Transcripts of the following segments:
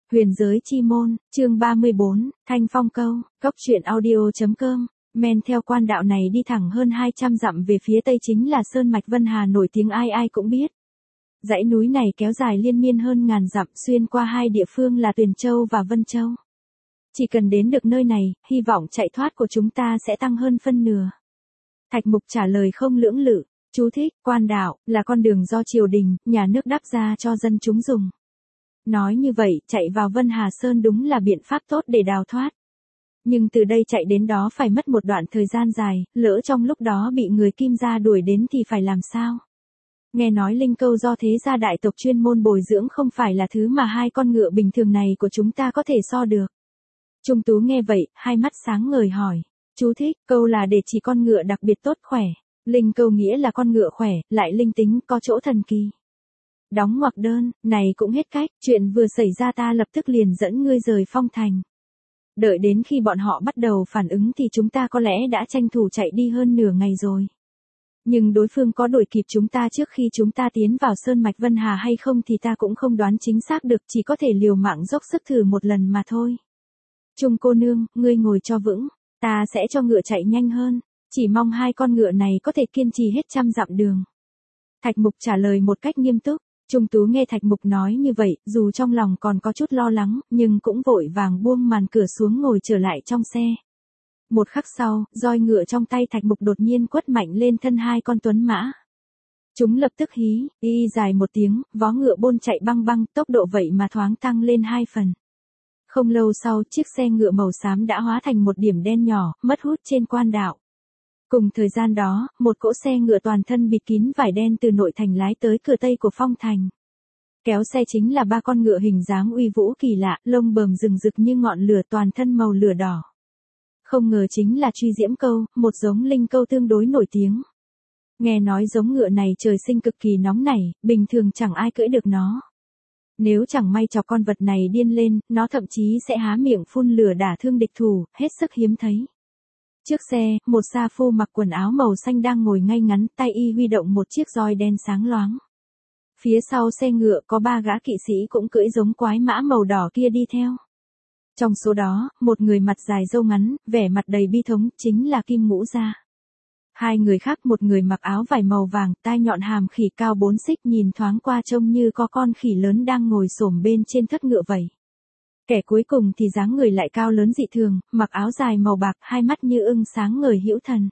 Huyền giới chi môn, chương 34, Thanh Phong câu, cốc truyện audio.com. Men theo quan đạo này đi thẳng hơn 200 dặm về phía tây chính là Sơn Mạch Vân Hà nổi tiếng ai ai cũng biết. Dãy núi này kéo dài liên miên hơn ngàn dặm xuyên qua hai địa phương là Tuyền Châu và Vân Châu. Chỉ cần đến được nơi này, hy vọng chạy thoát của chúng ta sẽ tăng hơn phân nửa. Thạch Mục trả lời không lưỡng lự. Chú thích, quan đạo, là con đường do triều đình, nhà nước đắp ra cho dân chúng dùng. Nói như vậy, chạy vào Vân Hà Sơn đúng là biện pháp tốt để đào thoát. Nhưng từ đây chạy đến đó phải mất một đoạn thời gian dài, lỡ trong lúc đó bị người Kim gia đuổi đến thì phải làm sao? Nghe nói linh câu do thế gia đại tộc chuyên môn bồi dưỡng không phải là thứ mà hai con ngựa bình thường này của chúng ta có thể so được. Trung Tú nghe vậy, hai mắt sáng ngời hỏi. Chú thích, câu là để chỉ con ngựa đặc biệt tốt khỏe. Linh câu nghĩa là con ngựa khỏe, lại linh tính, có chỗ thần kỳ. Đóng ngoặc đơn, này cũng hết cách, chuyện vừa xảy ra ta lập tức liền dẫn ngươi rời Phong Thành. Đợi đến khi bọn họ bắt đầu phản ứng thì chúng ta có lẽ đã tranh thủ chạy đi hơn nửa ngày rồi. Nhưng đối phương có đuổi kịp chúng ta trước khi chúng ta tiến vào Sơn Mạch Vân Hà hay không thì ta cũng không đoán chính xác được, chỉ có thể liều mạng dốc sức thử một lần mà thôi. Trung cô nương, ngươi ngồi cho vững, ta sẽ cho ngựa chạy nhanh hơn. Chỉ mong hai con ngựa này có thể kiên trì hết 100 dặm đường. Thạch Mục trả lời một cách nghiêm túc. Trung Tú nghe Thạch Mục nói như vậy, dù trong lòng còn có chút lo lắng, nhưng cũng vội vàng buông màn cửa xuống ngồi trở lại trong xe. Một khắc sau, roi ngựa trong tay Thạch Mục đột nhiên quất mạnh lên thân hai con tuấn mã. Chúng lập tức hí, y dài một tiếng, vó ngựa bôn chạy băng băng, tốc độ vậy mà thoáng tăng lên 2 phần. Không lâu sau, chiếc xe ngựa màu xám đã hóa thành một điểm đen nhỏ, mất hút trên quan đạo. Cùng thời gian đó, một cỗ xe ngựa toàn thân bịt kín vải đen từ nội thành lái tới cửa tây của Phong Thành. Kéo xe chính là 3 con ngựa hình dáng uy vũ kỳ lạ, lông bờm rừng rực như ngọn lửa, toàn thân màu lửa đỏ. Không ngờ chính là Truy Diễm Câu, một giống linh câu tương đối nổi tiếng. Nghe nói giống ngựa này trời sinh cực kỳ nóng nảy, bình thường chẳng ai cưỡi được nó. Nếu chẳng may chọc con vật này điên lên, nó thậm chí sẽ há miệng phun lửa đả thương địch thủ, hết sức hiếm thấy. Trước xe, một sa phu mặc quần áo màu xanh đang ngồi ngay ngắn, tay y huy động một chiếc roi đen sáng loáng. Phía sau xe ngựa có 3 gã kỵ sĩ cũng cưỡi giống quái mã màu đỏ kia đi theo. Trong số đó, một người mặt dài râu ngắn, vẻ mặt đầy bi thống, chính là Kim Ngũ Gia. 2 người khác, một người mặc áo vải màu vàng, tai nhọn hàm khỉ cao 4 xích, nhìn thoáng qua trông như có con khỉ lớn đang ngồi xổm bên trên thất ngựa vậy. Kẻ cuối cùng thì dáng người lại cao lớn dị thường, mặc áo dài màu bạc, hai mắt như ưng sáng ngời hữu thần.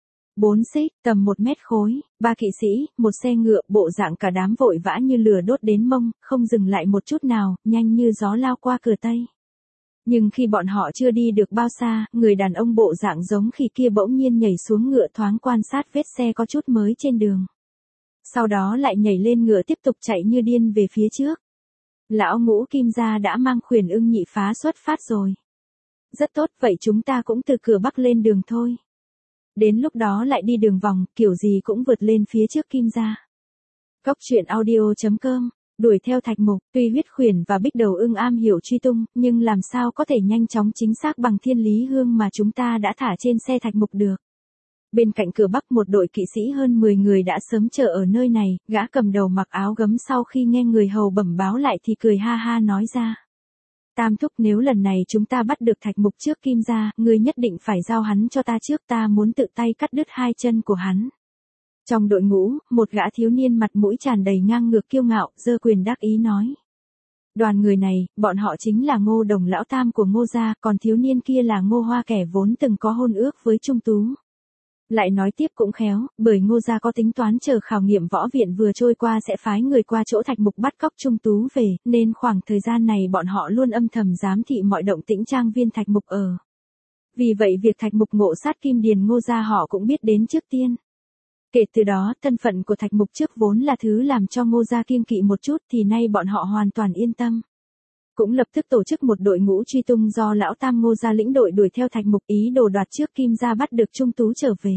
4 xích, tầm 1 mét khối, 3 kỵ sĩ, một xe ngựa, bộ dạng cả đám vội vã như lửa đốt đến mông, không dừng lại một chút nào, nhanh như gió lao qua cửa Tây. Nhưng khi bọn họ chưa đi được bao xa, người đàn ông bộ dạng giống khỉ kia bỗng nhiên nhảy xuống ngựa thoáng quan sát vết xe có chút mới trên đường. Sau đó lại nhảy lên ngựa tiếp tục chạy như điên về phía trước. Lão Ngũ Kim gia đã mang Khuyển Ưng nhị phá xuất phát rồi. Rất tốt, vậy chúng ta cũng từ cửa Bắc lên đường thôi. Đến lúc đó lại đi đường vòng, kiểu gì cũng vượt lên phía trước Kim gia. Cốc truyện audio.com. Đuổi theo Thạch Mục, tuy Huyết Khuyển và Bích Đầu Ưng am hiểu truy tung, nhưng làm sao có thể nhanh chóng chính xác bằng Thiên Lý Hương mà chúng ta đã thả trên xe Thạch Mục được. Bên cạnh cửa Bắc một đội kỵ sĩ hơn 10 người đã sớm chờ ở nơi này, gã cầm đầu mặc áo gấm sau khi nghe người hầu bẩm báo lại thì cười ha ha nói ra. Tam thúc, nếu lần này chúng ta bắt được Thạch Mục trước Kim gia, ngươi nhất định phải giao hắn cho ta trước, ta muốn tự tay cắt đứt 2 chân của hắn. Trong đội ngũ, một gã thiếu niên mặt mũi tràn đầy ngang ngược kiêu ngạo, giơ quyền đắc ý nói. Đoàn người này, bọn họ chính là Ngô Đồng lão tam của Ngô gia, còn thiếu niên kia là Ngô Hoa kẻ vốn từng có hôn ước với Trung Tú. Lại nói tiếp cũng khéo, bởi Ngô gia có tính toán chờ khảo nghiệm võ viện vừa trôi qua sẽ phái người qua chỗ Thạch Mục bắt cóc Trung Tú về, nên khoảng thời gian này bọn họ luôn âm thầm giám thị mọi động tĩnh trang viên Thạch Mục ở. Vì vậy việc Thạch Mục ngộ sát Kim Điền Ngô gia họ cũng biết đến trước tiên. Kể từ đó, thân phận của Thạch Mục trước vốn là thứ làm cho Ngô gia kiêng kỵ một chút thì nay bọn họ hoàn toàn yên tâm. Cũng lập tức tổ chức một đội ngũ truy tung do lão tam Ngô gia lĩnh đội đuổi theo Thạch Mục, ý đồ đoạt trước Kim gia bắt được Trung Tú trở về.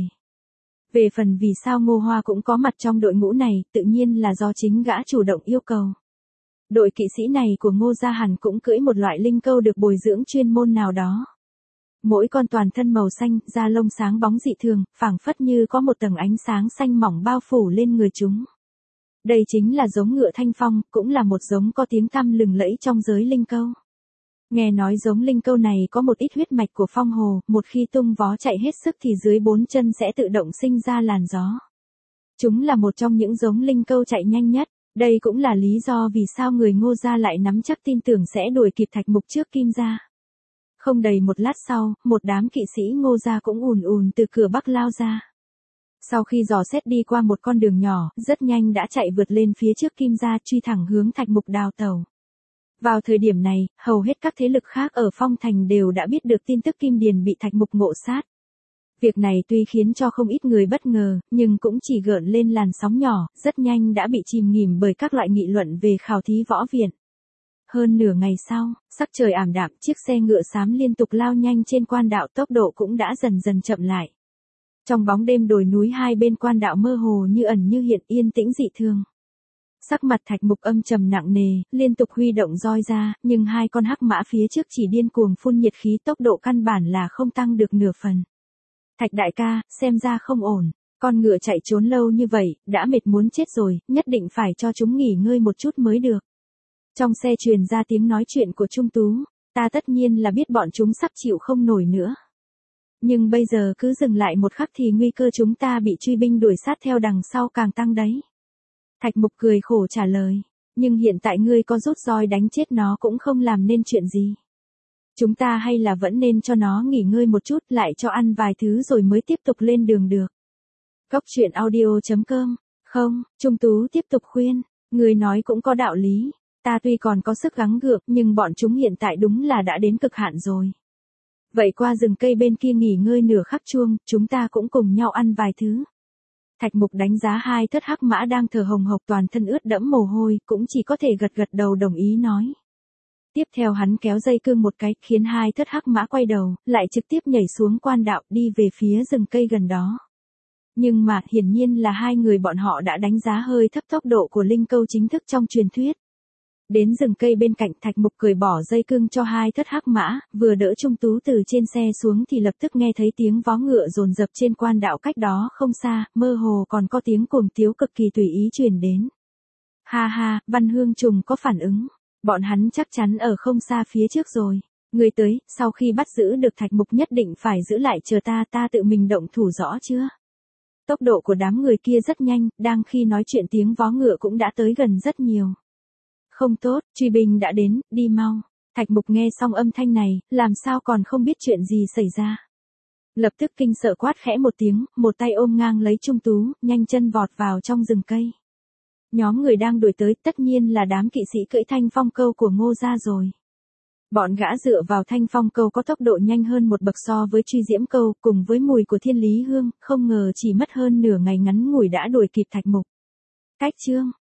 Về phần vì sao Ngô Hoa cũng có mặt trong đội ngũ này, tự nhiên là do chính gã chủ động yêu cầu. Đội kỵ sĩ này của Ngô gia hẳn cũng cưỡi một loại linh câu được bồi dưỡng chuyên môn nào đó. Mỗi con toàn thân màu xanh, da lông sáng bóng dị thường, phảng phất như có một tầng ánh sáng xanh mỏng bao phủ lên người chúng. Đây chính là giống ngựa Thanh Phong, cũng là một giống có tiếng tăm lừng lẫy trong giới linh câu. Nghe nói giống linh câu này có một ít huyết mạch của phong hồ, một khi tung vó chạy hết sức thì dưới 4 chân sẽ tự động sinh ra làn gió. Chúng là một trong những giống linh câu chạy nhanh nhất. Đây cũng là lý do vì sao người Ngô gia lại nắm chắc tin tưởng sẽ đuổi kịp Thạch Mục trước Kim gia. Không đầy một lát sau, một đám kỵ sĩ Ngô gia cũng ùn ùn từ cửa Bắc lao ra. Sau khi dò xét đi qua một con đường nhỏ, rất nhanh đã chạy vượt lên phía trước Kim gia truy thẳng hướng Thạch Mục đào tẩu. Vào thời điểm này, hầu hết các thế lực khác ở Phong Thành đều đã biết được tin tức Kim Điền bị Thạch Mục ngộ sát. Việc này tuy khiến cho không ít người bất ngờ, nhưng cũng chỉ gợn lên làn sóng nhỏ, rất nhanh đã bị chìm nghỉm bởi các loại nghị luận về khảo thí võ viện. Hơn nửa ngày sau, sắc trời ảm đạm, chiếc xe ngựa xám liên tục lao nhanh trên quan đạo, tốc độ cũng đã dần dần chậm lại. Trong bóng đêm đồi núi hai bên quan đạo mơ hồ như ẩn như hiện, yên tĩnh dị thường. Sắc mặt Thạch Mục âm trầm nặng nề, liên tục huy động roi ra, nhưng hai con hắc mã phía trước chỉ điên cuồng phun nhiệt khí, tốc độ căn bản là không tăng được nửa phần. Thạch đại ca, xem ra không ổn, con ngựa chạy trốn lâu như vậy, đã mệt muốn chết rồi, nhất định phải cho chúng nghỉ ngơi một chút mới được. Trong xe truyền ra tiếng nói chuyện của Trung Tú, ta tất nhiên là biết bọn chúng sắp chịu không nổi nữa. Nhưng bây giờ cứ dừng lại một khắc thì nguy cơ chúng ta bị truy binh đuổi sát theo đằng sau càng tăng đấy. Thạch Mục cười khổ trả lời, nhưng hiện tại ngươi có rút roi đánh chết nó cũng không làm nên chuyện gì. Chúng ta hay là vẫn nên cho nó nghỉ ngơi một chút, lại cho ăn vài thứ rồi mới tiếp tục lên đường được. Cốc truyện audio.com. Không, Trung Tú tiếp tục khuyên, người nói cũng có đạo lý, ta tuy còn có sức gắng gượng nhưng bọn chúng hiện tại đúng là đã đến cực hạn rồi. Vậy qua rừng cây bên kia nghỉ ngơi nửa khắc chuông, chúng ta cũng cùng nhau ăn vài thứ. Thạch Mục đánh giá hai thất hắc mã đang thở hồng hộc toàn thân ướt đẫm mồ hôi, cũng chỉ có thể gật đầu đồng ý nói. Tiếp theo hắn kéo dây cương một cái, khiến hai thất hắc mã quay đầu, lại trực tiếp nhảy xuống quan đạo đi về phía rừng cây gần đó. Nhưng mà, hiển nhiên là hai người bọn họ đã đánh giá hơi thấp tốc độ của linh câu chính thức trong truyền thuyết. Đến rừng cây bên cạnh, Thạch Mục cởi bỏ dây cương cho hai thất hắc mã, vừa đỡ Trung Tú từ trên xe xuống thì lập tức nghe thấy tiếng vó ngựa dồn dập trên quan đạo cách đó không xa, mơ hồ còn có tiếng cuồng tiếu cực kỳ tùy ý truyền đến. Ha ha, Văn Hương Trùng có phản ứng. Bọn hắn chắc chắn ở không xa phía trước rồi. Người tới, sau khi bắt giữ được Thạch Mục nhất định phải giữ lại chờ ta tự mình động thủ rõ chưa? Tốc độ của đám người kia rất nhanh, đang khi nói chuyện tiếng vó ngựa cũng đã tới gần rất nhiều. Không tốt, truy binh đã đến, đi mau. Thạch Mục nghe xong âm thanh này, làm sao còn không biết chuyện gì xảy ra. Lập tức kinh sợ quát khẽ một tiếng, một tay ôm ngang lấy Trung Tú, nhanh chân vọt vào trong rừng cây. Nhóm người đang đuổi tới tất nhiên là đám kỵ sĩ cưỡi thanh phong câu của Ngô gia rồi. Bọn gã dựa vào thanh phong câu có tốc độ nhanh hơn một bậc so với truy diễm câu, cùng với mùi của Thiên Lý Hương, không ngờ chỉ mất hơn nửa ngày ngắn ngủi đã đuổi kịp Thạch Mục. Cách chương